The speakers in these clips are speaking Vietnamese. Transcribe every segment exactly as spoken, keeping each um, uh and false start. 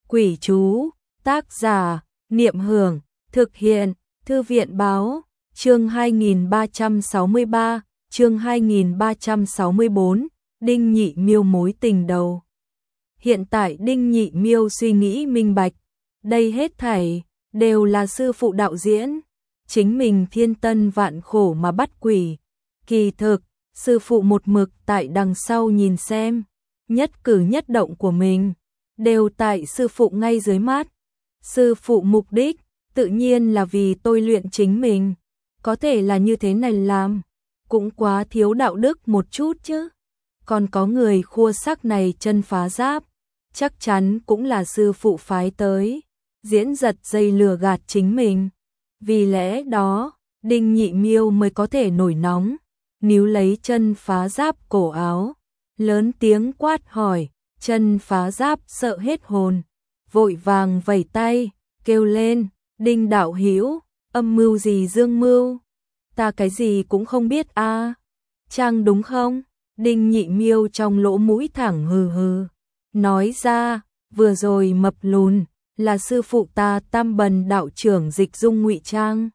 Quỷ chú, tác giả, Niệm Hưởng, thực hiện, Thư viện báo, chương hai nghìn ba trăm sáu mươi ba, chương hai nghìn ba trăm sáu mươi bốn, Đinh Nhị Miêu mối tình đầu. Hiện tại Đinh Nhị Miêu suy nghĩ minh bạch, đây hết thảy đều là sư phụ đạo diễn, chính mình thiên tân vạn khổ mà bắt quỷ. Kỳ thực, sư phụ một mực tại đằng sau nhìn xem, nhất cử nhất động của mình đều tại sư phụ ngay dưới mắt. Sư phụ mục đích tự nhiên là vì tôi luyện chính mình, có thể là như thế này làm, cũng quá thiếu đạo đức một chút chứ. Còn có người khua sắc này chân phá giáp, chắc chắn cũng là sư phụ phái tới, diễn giật dây lừa gạt chính mình. Vì lẽ đó, Đinh Nhị Miêu mới có thể nổi nóng, níu lấy chân phá giáp cổ áo, lớn tiếng quát hỏi. Chân phá giáp sợ hết hồn, vội vàng vẩy tay, kêu lên, Đinh đạo hữu, âm mưu gì dương mưu, ta cái gì cũng không biết a, à. Chăng đúng không? Đinh Nhị Miêu trong lỗ mũi thẳng hừ hừ, nói ra, vừa rồi mập lùn, là sư phụ ta Tam Bần đạo trưởng Dịch Dung ngụy trang.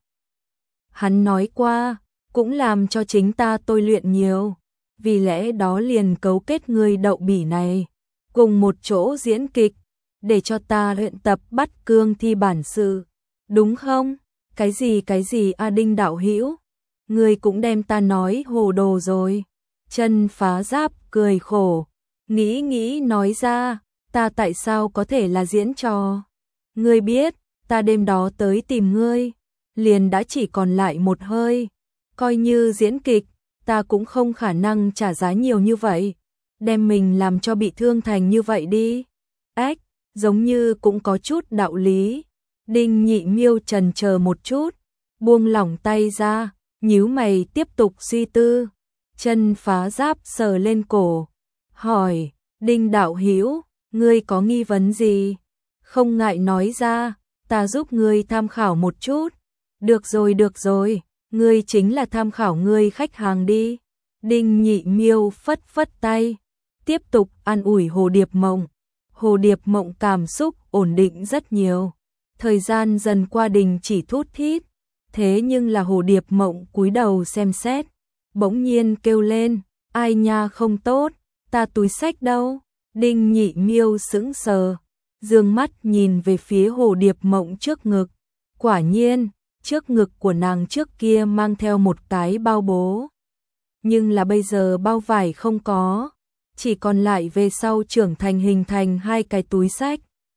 Hắn nói qua, cũng làm cho chính ta tôi luyện nhiều, vì lẽ đó liền cấu kết người đậu bỉ này cùng một chỗ diễn kịch, để cho ta luyện tập bắt cương thi bản sự, đúng không? Cái gì cái gì a Đinh đạo hữu, người cũng đem ta nói hồ đồ rồi. Chân phá giáp cười khổ, nghĩ nghĩ nói ra, ta tại sao có thể là diễn trò? Ngươi biết, ta đêm đó tới tìm ngươi, liền đã chỉ còn lại một hơi, coi như diễn kịch, ta cũng không khả năng trả giá nhiều như vậy. Đem mình làm cho bị thương thành như vậy đi. Ách, giống như cũng có chút đạo lý. Đinh Nhị Miêu trần chờ một chút, buông lỏng tay ra, nhíu mày tiếp tục suy tư. Chân phá giáp sờ lên cổ, hỏi, Đinh đạo hữu, ngươi có nghi vấn gì? Không ngại nói ra, ta giúp ngươi tham khảo một chút. Được rồi được rồi, ngươi chính là tham khảo ngươi khách hàng đi. Đinh Nhị Miêu phất phất tay, tiếp tục an ủi Hồ Điệp Mộng. Hồ Điệp Mộng cảm xúc ổn định rất nhiều, thời gian dần qua đình chỉ thút thít, thế nhưng là Hồ Điệp Mộng cúi đầu xem xét, bỗng nhiên kêu lên, ai nha không tốt, ta túi xách đâu? Đinh Nhị Miêu sững sờ, dương mắt nhìn về phía Hồ Điệp Mộng trước ngực, quả nhiên, trước ngực của nàng trước kia mang theo một cái bao bố, nhưng là bây giờ bao vải không có, chỉ còn lại về sau trưởng thành hình thành hai cái túi xách.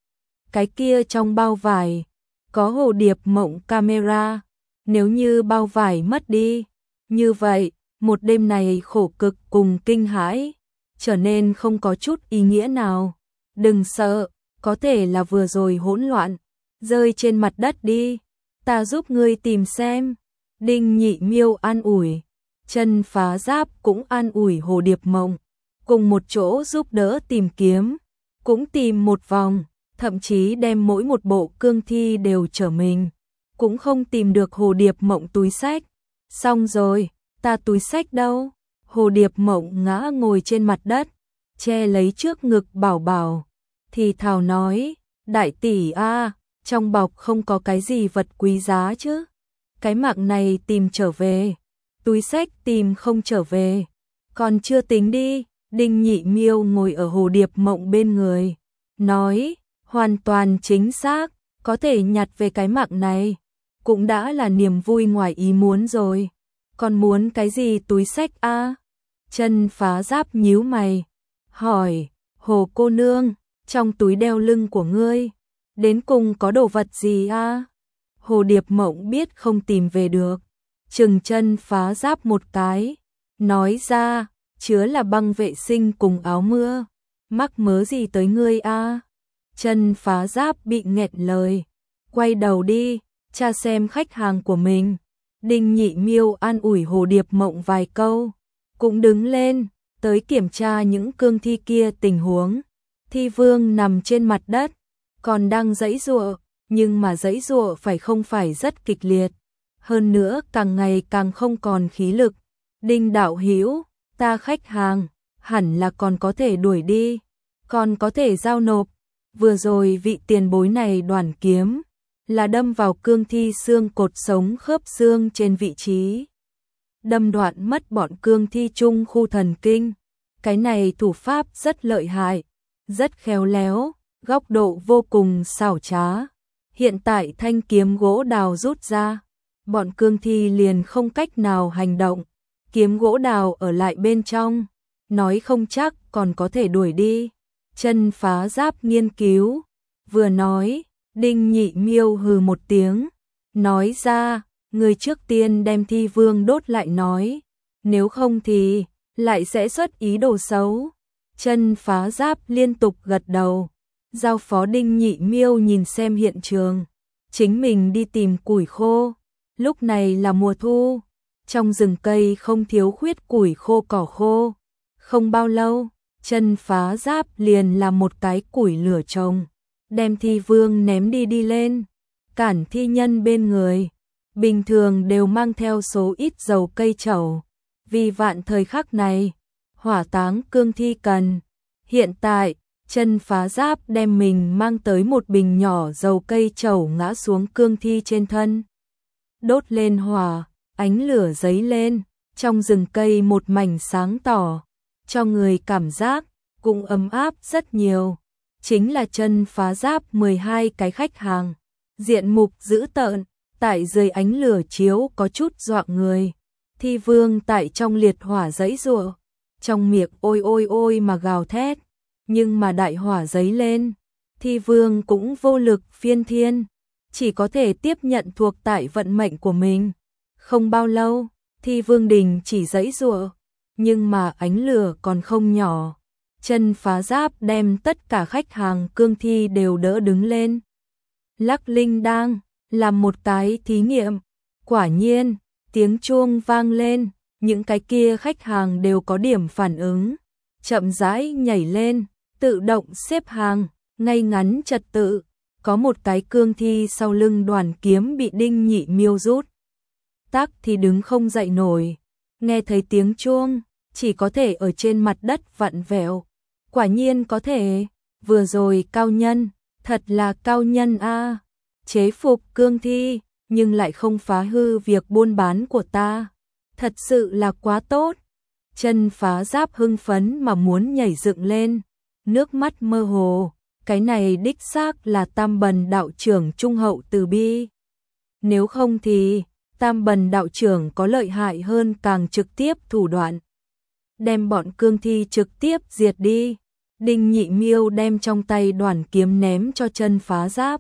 Cái kia trong bao vải có Hồ Điệp Mộng camera, nếu như bao vải mất đi, như vậy, một đêm này khổ cực cùng kinh hãi, trở nên không có chút ý nghĩa nào. Đừng sợ, có thể là vừa rồi hỗn loạn, rơi trên mặt đất đi, ta giúp ngươi tìm xem. Đinh Nhị Miêu an ủi, chân phá giáp cũng an ủi Hồ Điệp Mộng, cùng một chỗ giúp đỡ tìm kiếm, cũng tìm một vòng, thậm chí đem mỗi một bộ cương thi đều trở mình, cũng không tìm được Hồ Điệp Mộng túi xách. Xong rồi, ta túi xách đâu? Hồ Điệp Mộng ngã ngồi trên mặt đất, che lấy trước ngực bảo bảo, thì thào nói, đại tỷ a, trong bọc không có cái gì vật quý giá chứ? Cái mạng này tìm trở về, túi xách tìm không trở về, còn chưa tính đi. Đinh Nhị Miêu ngồi ở Hồ Điệp Mộng bên người, nói, hoàn toàn chính xác, có thể nhặt về cái mạng này, cũng đã là niềm vui ngoài ý muốn rồi, còn muốn cái gì túi xách a? Chân phá giáp nhíu mày, hỏi, Hồ cô nương, trong túi đeo lưng của ngươi, đến cùng có đồ vật gì a? Hồ Điệp Mộng biết không tìm về được, chừng chân phá giáp một cái, nói ra, chứa là băng vệ sinh cùng áo mưa, mắc mớ gì tới ngươi a? Chân phá giáp bị nghẹn lời, quay đầu đi, tra xem khách hàng của mình. Đinh Nhị Miêu an ủi Hồ Điệp Mộng vài câu, cũng đứng lên, tới kiểm tra những cương thi kia tình huống. Thi vương nằm trên mặt đất, còn đang giãy giụa, nhưng mà giãy giụa phải không phải rất kịch liệt, hơn nữa càng ngày càng không còn khí lực. Đinh đạo hữu, ta khách hàng, hẳn là còn có thể đuổi đi, còn có thể giao nộp. vừa rồi vị tiền bối này đoản kiếm, là đâm vào cương thi xương cột sống khớp xương trên vị trí. Đâm đoạn mất bọn cương thi trung khu thần kinh. Cái này thủ pháp rất lợi hại, rất khéo léo, góc độ vô cùng xảo trá. Hiện tại thanh kiếm gỗ đào rút ra, bọn cương thi liền không cách nào hành động. Kiếm gỗ đào ở lại bên trong, nói không chắc còn có thể đuổi đi. Chân Phá Giáp nghiên cứu, vừa nói, Đinh Nhị Miêu hừ một tiếng, nói ra, người trước tiên đem thi vương đốt lại nói, nếu không thì lại sẽ xuất ý đồ xấu. Chân Phá Giáp liên tục gật đầu, giao phó Đinh Nhị Miêu nhìn xem hiện trường, chính mình đi tìm củi khô. Lúc này là mùa thu, trong rừng cây không thiếu khuyết củi khô cỏ khô. Không bao lâu, Chân Phá Giáp liền làm một cái củi lửa trồng, đem thi vương ném đi đi lên, cản thi nhân bên người. Bình thường đều mang theo số ít dầu cây trầu, vì vạn thời khắc này, hỏa táng cương thi cần. Hiện tại, Chân Phá Giáp đem mình mang tới một bình nhỏ dầu cây trầu ngã xuống cương thi trên thân. Đốt lên hỏa, ánh lửa giấy lên, trong rừng cây một mảnh sáng tỏ, cho người cảm giác cũng ấm áp rất nhiều. Chính là Chân Phá Giáp mười hai cái khách hàng, diện mục dữ tợn, tại dưới ánh lửa chiếu có chút dọa người. Thi vương tại trong liệt hỏa giãy giụa, trong miệng ôi ôi ôi mà gào thét, nhưng mà đại hỏa giấy lên, thi vương cũng vô lực phiên thiên, chỉ có thể tiếp nhận thuộc tại vận mệnh của mình. Không bao lâu, thi vương đình chỉ giãy giụa, nhưng mà ánh lửa còn không nhỏ. Chân Phá Giáp đem tất cả khách hàng cương thi đều đỡ đứng lên, lắc linh đang làm một cái thí nghiệm. Quả nhiên, tiếng chuông vang lên, những cái kia khách hàng đều có điểm phản ứng, chậm rãi nhảy lên, tự động xếp hàng, ngay ngắn trật tự. Có một cái cương thi sau lưng đoàn kiếm bị Đinh Nhị Miêu rút tắc thì đứng không dậy nổi, nghe thấy tiếng chuông, chỉ có thể ở trên mặt đất vặn vẹo. Quả nhiên có thể, vừa rồi cao nhân, thật là cao nhân a, chế phục cương thi, nhưng lại không phá hư việc buôn bán của ta, thật sự là quá tốt. Chân Phá Giáp hưng phấn mà muốn nhảy dựng lên, nước mắt mơ hồ, cái này đích xác là Tam Bần đạo trưởng trung hậu từ bi. Nếu không thì, Tam Bần đạo trưởng có lợi hại hơn càng trực tiếp thủ đoạn, đem bọn cương thi trực tiếp diệt đi. Đinh Nhị Miêu đem trong tay đoản kiếm ném cho Chân Phá Giáp.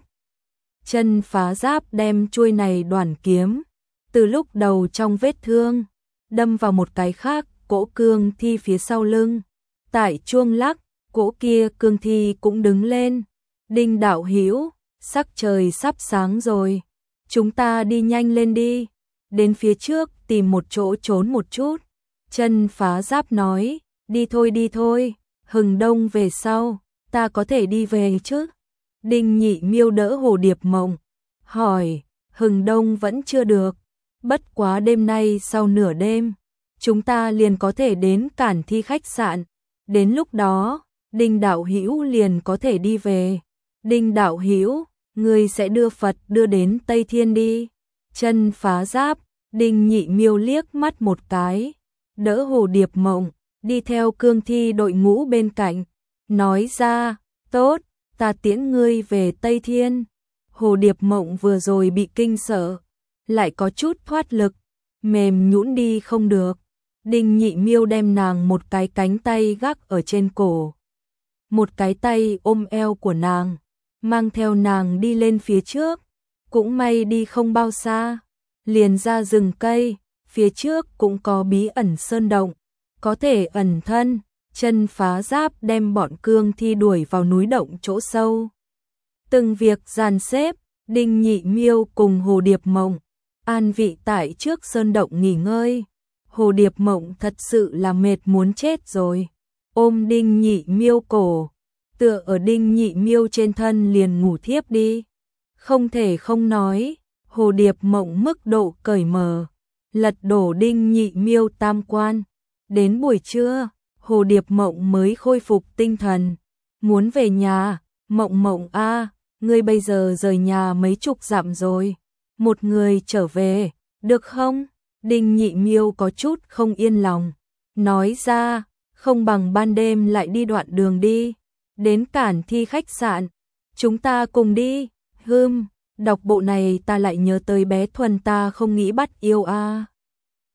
Chân Phá Giáp đem chuôi này đoản kiếm, từ lúc đầu trong vết thương, đâm vào một cái khác, cỗ cương thi phía sau lưng. Tại chuông lắc, cỗ kia cương thi cũng đứng lên. Đinh đạo hữu, sắc trời sắp sáng rồi, chúng ta đi nhanh lên đi, đến phía trước tìm một chỗ trốn một chút. Chân Phá Giáp nói, đi thôi đi thôi, hừng đông về sau, ta có thể đi về chứ? Đinh Nhị Miêu đỡ Hồ Điệp Mộng, hỏi, hừng đông vẫn chưa được, bất quá đêm nay sau nửa đêm, chúng ta liền có thể đến Cản Thi khách sạn, đến lúc đó, Đinh đạo hữu liền có thể đi về. Đinh đạo hữu, người sẽ đưa Phật đưa đến Tây Thiên đi. Chân Phá Giáp, Đinh Nhị Miêu liếc mắt một cái, đỡ Hồ Điệp Mộng, đi theo cương thi đội ngũ bên cạnh, nói ra, tốt, ta tiễn ngươi về Tây Thiên. Hồ Điệp Mộng vừa rồi bị kinh sợ, lại có chút thoát lực, mềm nhũn đi không được. Đinh Nhị Miêu đem nàng một cái cánh tay gác ở trên cổ, một cái tay ôm eo của nàng, mang theo nàng đi lên phía trước. Cũng may đi không bao xa, liền ra rừng cây, phía trước cũng có bí ẩn sơn động, có thể ẩn thân. Chân Phá Giáp đem bọn cương thi đuổi vào núi động chỗ sâu. Từng việc dàn xếp, Đinh Nhị Miêu cùng Hồ Điệp Mộng an vị tại trước sơn động nghỉ ngơi. Hồ Điệp Mộng thật sự là mệt muốn chết rồi, ôm Đinh Nhị Miêu cổ, tựa ở Đinh Nhị Miêu trên thân liền ngủ thiếp đi. Không thể không nói, Hồ Điệp Mộng mức độ cởi mở, lật đổ Đinh Nhị Miêu tam quan. Đến buổi trưa, Hồ Điệp Mộng mới khôi phục tinh thần, muốn về nhà, Mộng Mộng a, ngươi bây giờ rời nhà mấy chục dặm rồi, một người trở về, được không? Đinh Nhị Miêu có chút không yên lòng, nói ra, không bằng ban đêm lại đi đoạn đường đi, đến Cản Thi khách sạn, chúng ta cùng đi. Hừm, đọc bộ này ta lại nhớ tới bé Thuần ta không nghĩ bắt yêu a.